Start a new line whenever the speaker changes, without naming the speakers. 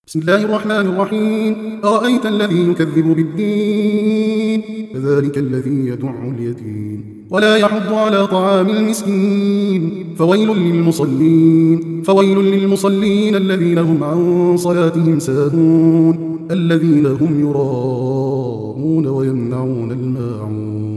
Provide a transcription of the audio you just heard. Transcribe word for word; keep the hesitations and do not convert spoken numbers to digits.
بسم الله الرحمن الرحيم. أرأيت الذي يكذب بالدين فذلك الذي يدع اليتيم ولا يحض على طعام المسكين فويل للمصلين فويل للمصلين الذين هم عن صلاتهم ساهون الذين هم يراءون ويمنعون الماعون